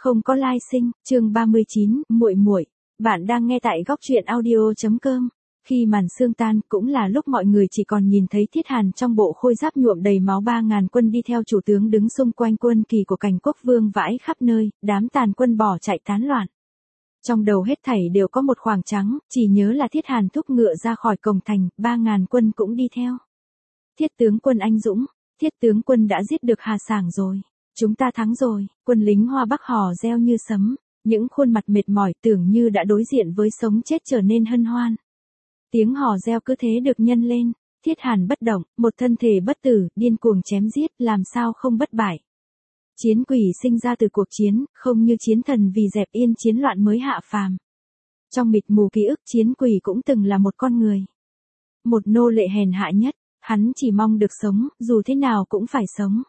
Không có lai sinh, chương 39, muội muội. Bạn đang nghe tại góc truyện audio.com. Khi màn sương tan cũng là lúc mọi người chỉ còn nhìn thấy Thiết Hàn trong bộ khôi giáp nhuộm đầy máu 3.000 quân đi theo chủ tướng đứng xung quanh quân kỳ của Cảnh Quốc Vương vãi khắp nơi, đám tàn quân bỏ chạy tán loạn. Trong đầu hết thảy đều có một khoảng trắng, chỉ nhớ là Thiết Hàn thúc ngựa ra khỏi cổng thành, 3.000 quân cũng đi theo. Thiết tướng quân anh dũng, Thiết tướng quân đã giết được Hà Sảng rồi. Chúng ta thắng rồi, quân lính Hoa Bắc hò reo như sấm, những khuôn mặt mệt mỏi tưởng như đã đối diện với sống chết trở nên hân hoan. Tiếng hò reo cứ thế được nhân lên, Thiết Hàn bất động, một thân thể bất tử, điên cuồng chém giết, làm sao không bất bại. Chiến quỷ sinh ra từ cuộc chiến, không như chiến thần vì dẹp yên chiến loạn mới hạ phàm. Trong mịt mù ký ức chiến quỷ cũng từng là một con người. Một nô lệ hèn hạ nhất, hắn chỉ mong được sống, dù thế nào cũng phải sống.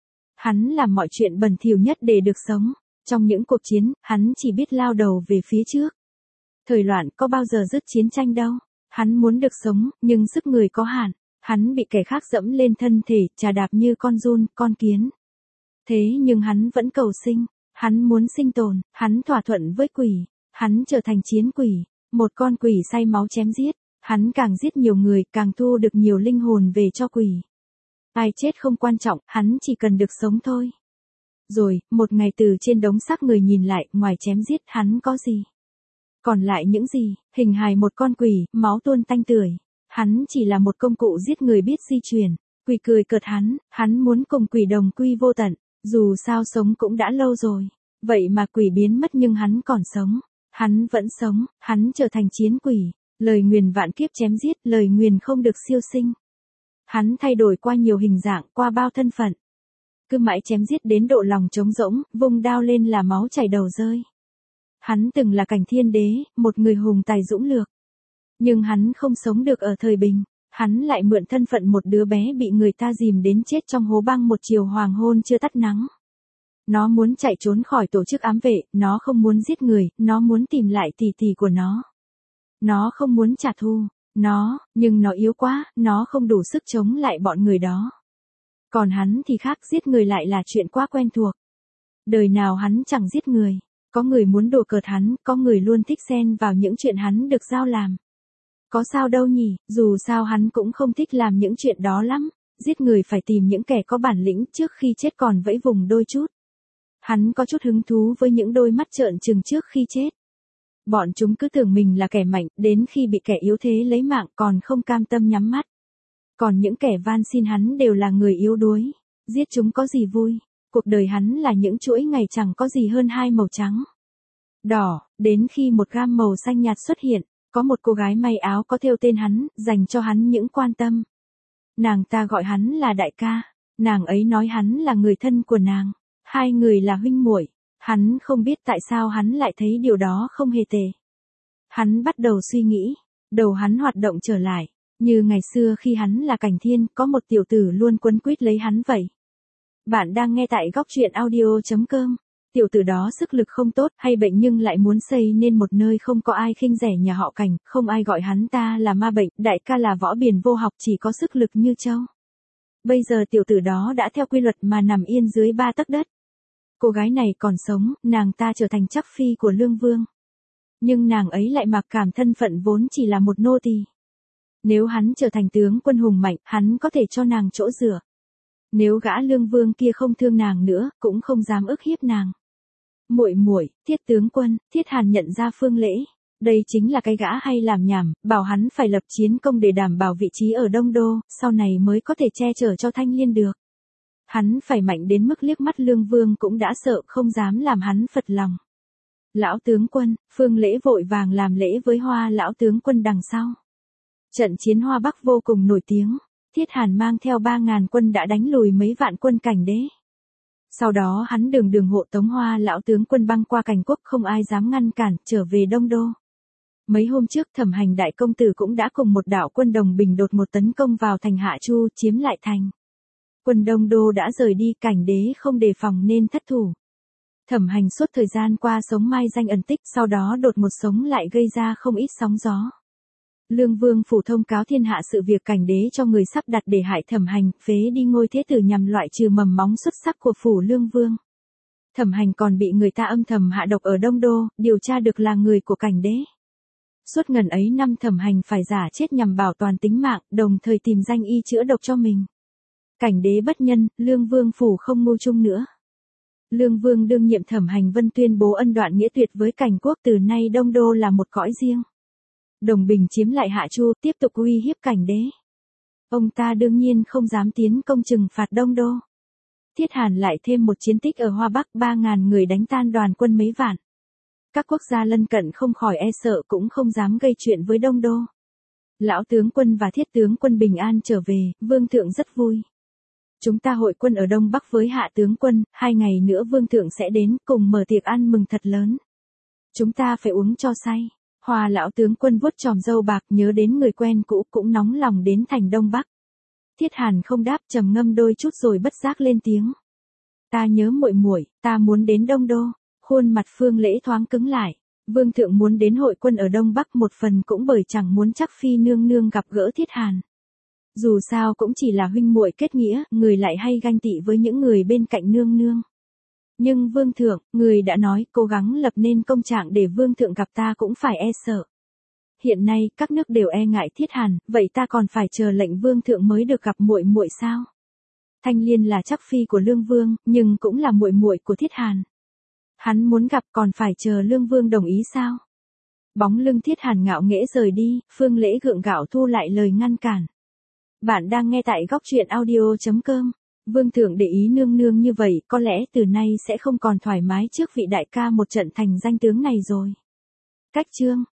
Hắn làm mọi chuyện bẩn thỉu nhất để được sống. Trong những cuộc chiến, hắn chỉ biết lao đầu về phía trước. Thời loạn có bao giờ dứt chiến tranh đâu. Hắn muốn được sống, nhưng sức người có hạn. Hắn bị kẻ khác dẫm lên thân thể, chà đạp như con giun, con kiến. Thế nhưng hắn vẫn cầu sinh. Hắn muốn sinh tồn, hắn thỏa thuận với quỷ. Hắn trở thành chiến quỷ, một con quỷ say máu chém giết. Hắn càng giết nhiều người, càng thu được nhiều linh hồn về cho quỷ. Ai chết không quan trọng, hắn chỉ cần được sống thôi. Rồi, một ngày từ trên đống xác người nhìn lại, ngoài chém giết hắn có gì? Còn lại những gì? Hình hài một con quỷ, máu tuôn tanh tưởi. Hắn chỉ là một công cụ giết người biết di chuyển. Quỷ cười cợt hắn muốn cùng quỷ đồng quy vô tận. Dù sao sống cũng đã lâu rồi. Vậy mà quỷ biến mất nhưng hắn còn sống. Hắn vẫn sống, hắn trở thành chiến quỷ. Lời nguyền vạn kiếp chém giết, lời nguyền không được siêu sinh. Hắn thay đổi qua nhiều hình dạng, qua bao thân phận. Cứ mãi chém giết đến độ lòng trống rỗng, vung đao lên là máu chảy đầu rơi. Hắn từng là Cảnh Thiên Đế, một người hùng tài dũng lược. Nhưng hắn không sống được ở thời bình. Hắn lại mượn thân phận một đứa bé bị người ta dìm đến chết trong hố băng một chiều hoàng hôn chưa tắt nắng. Nó muốn chạy trốn khỏi tổ chức ám vệ, nó không muốn giết người, nó muốn tìm lại tỷ tỷ của nó. Nó không muốn trả thù. Nhưng nó yếu quá, nó không đủ sức chống lại bọn người đó. Còn hắn thì khác, giết người lại là chuyện quá quen thuộc. Đời nào hắn chẳng giết người. Có người muốn đùa cợt hắn, có người luôn thích xen vào những chuyện hắn được giao làm. Có sao đâu nhỉ, dù sao hắn cũng không thích làm những chuyện đó lắm. Giết người phải tìm những kẻ có bản lĩnh trước khi chết còn vẫy vùng đôi chút. Hắn có chút hứng thú với những đôi mắt trợn trừng trước khi chết. Bọn chúng cứ tưởng mình là kẻ mạnh, đến khi bị kẻ yếu thế lấy mạng còn không cam tâm nhắm mắt. Còn những kẻ van xin hắn đều là người yếu đuối. Giết chúng có gì vui. Cuộc đời hắn là những chuỗi ngày chẳng có gì hơn hai màu trắng. Đỏ, đến khi một gam màu xanh nhạt xuất hiện, có một cô gái may áo có thêu tên hắn, dành cho hắn những quan tâm. Nàng ta gọi hắn là đại ca. Nàng ấy nói hắn là người thân của nàng. Hai người là huynh muội. Hắn không biết tại sao hắn lại thấy điều đó không hề tệ. Hắn bắt đầu suy nghĩ. Đầu hắn hoạt động trở lại. Như ngày xưa khi hắn là Cảnh Thiên, có một tiểu tử luôn quấn quýt lấy hắn vậy. Bạn đang nghe tại góc truyện audio.com. Tiểu tử đó sức lực không tốt hay bệnh nhưng lại muốn xây nên một nơi không có ai khinh rẻ nhà họ Cảnh, không ai gọi hắn ta là ma bệnh, đại ca là võ biền vô học chỉ có sức lực như trâu. Bây giờ tiểu tử đó đã theo quy luật mà nằm yên dưới 3 tấc đất. Cô gái này còn sống, nàng ta trở thành chắc phi của Lương Vương. Nhưng nàng ấy lại mặc cảm thân phận vốn chỉ là một nô tỳ. Nếu hắn trở thành tướng quân hùng mạnh, hắn có thể cho nàng chỗ dựa. Nếu gã Lương Vương kia không thương nàng nữa, cũng không dám ức hiếp nàng. Muội muội, Thiết tướng quân, Thiết Hàn nhận ra Phương Lễ. Đây chính là cái gã hay làm nhảm, bảo hắn phải lập chiến công để đảm bảo vị trí ở Đông Đô, sau này mới có thể che chở cho Thanh Liên được. Hắn phải mạnh đến mức liếc mắt Lương Vương cũng đã sợ không dám làm hắn phật lòng. Lão tướng quân, Phương Lễ vội vàng làm lễ với Hoa lão tướng quân đằng sau. Trận chiến Hoa Bắc vô cùng nổi tiếng. Thiết Hàn mang theo 3.000 quân đã đánh lùi mấy vạn quân Cảnh Đế. Sau đó hắn đường đường hộ tống Hoa lão tướng quân băng qua Cảnh Quốc không ai dám ngăn cản, trở về Đông Đô. Mấy hôm trước Thẩm Hành đại công tử cũng đã cùng một đạo quân Đồng Bình đột một tấn công vào thành Hạ Chu, chiếm lại thành. Quân Đông Đô đã rời đi, Cảnh Đế không đề phòng nên thất thủ. Thẩm Hành suốt thời gian qua sống mai danh ẩn tích, sau đó đột một sống lại gây ra không ít sóng gió. Lương Vương phủ thông cáo thiên hạ sự việc Cảnh Đế cho người sắp đặt để hại Thẩm Hành, phế đi ngôi thế tử nhằm loại trừ mầm móng xuất sắc của phủ Lương Vương. Thẩm Hành còn bị người ta âm thầm hạ độc ở Đông Đô, điều tra được là người của Cảnh Đế. Suốt ngần ấy năm Thẩm Hành phải giả chết nhằm bảo toàn tính mạng, đồng thời tìm danh y chữa độc cho mình. Cảnh Đế bất nhân, Lương Vương phủ không mưu chung nữa. Lương Vương đương nhiệm Thẩm Hành Vân tuyên bố ân đoạn nghĩa tuyệt với Cảnh Quốc, từ nay Đông Đô là một cõi riêng. Đồng Bình chiếm lại Hạ Chu, tiếp tục uy hiếp Cảnh Đế. Ông ta đương nhiên không dám tiến công trừng phạt Đông Đô. Thiết Hàn lại thêm một chiến tích ở Hoa Bắc, 3.000 người đánh tan đoàn quân mấy vạn. Các quốc gia lân cận không khỏi e sợ cũng không dám gây chuyện với Đông Đô. Lão tướng quân và Thiết tướng quân bình an trở về, Vương thượng rất vui. Chúng ta hội quân ở Đông Bắc với Hạ tướng quân, 2 ngày nữa Vương thượng sẽ đến, cùng mở tiệc ăn mừng thật lớn. Chúng ta phải uống cho say. Hoa lão tướng quân vuốt chòm râu bạc, nhớ đến người quen cũ, cũng nóng lòng đến thành Đông Bắc. Thiết Hàn không đáp, trầm ngâm đôi chút rồi bất giác lên tiếng. Ta nhớ muội muội, ta muốn đến Đông Đô. Khuôn mặt Phương Lễ thoáng cứng lại. Vương thượng muốn đến hội quân ở Đông Bắc một phần cũng bởi chẳng muốn chắc phi nương nương gặp gỡ Thiết Hàn. Dù sao cũng chỉ là huynh muội kết nghĩa, người lại hay ganh tị với những người bên cạnh nương nương. Nhưng Vương thượng, người đã nói cố gắng lập nên công trạng để Vương thượng gặp ta cũng phải e sợ. Hiện nay các nước đều e ngại Thiết Hàn, vậy ta còn phải chờ lệnh Vương thượng mới được gặp muội muội sao? Thanh Liên là chắc phi của Lương Vương, nhưng cũng là muội muội của Thiết Hàn. Hắn muốn gặp còn phải chờ Lương Vương đồng ý sao? Bóng lưng Thiết Hàn ngạo nghễ rời đi, Phương Lễ gượng gạo thu lại lời ngăn cản. Bạn đang nghe tại góc truyện audio.com. Vương thượng để ý nương nương như vậy, có lẽ từ nay sẽ không còn thoải mái trước vị đại ca một trận thành danh tướng này rồi. Cách chương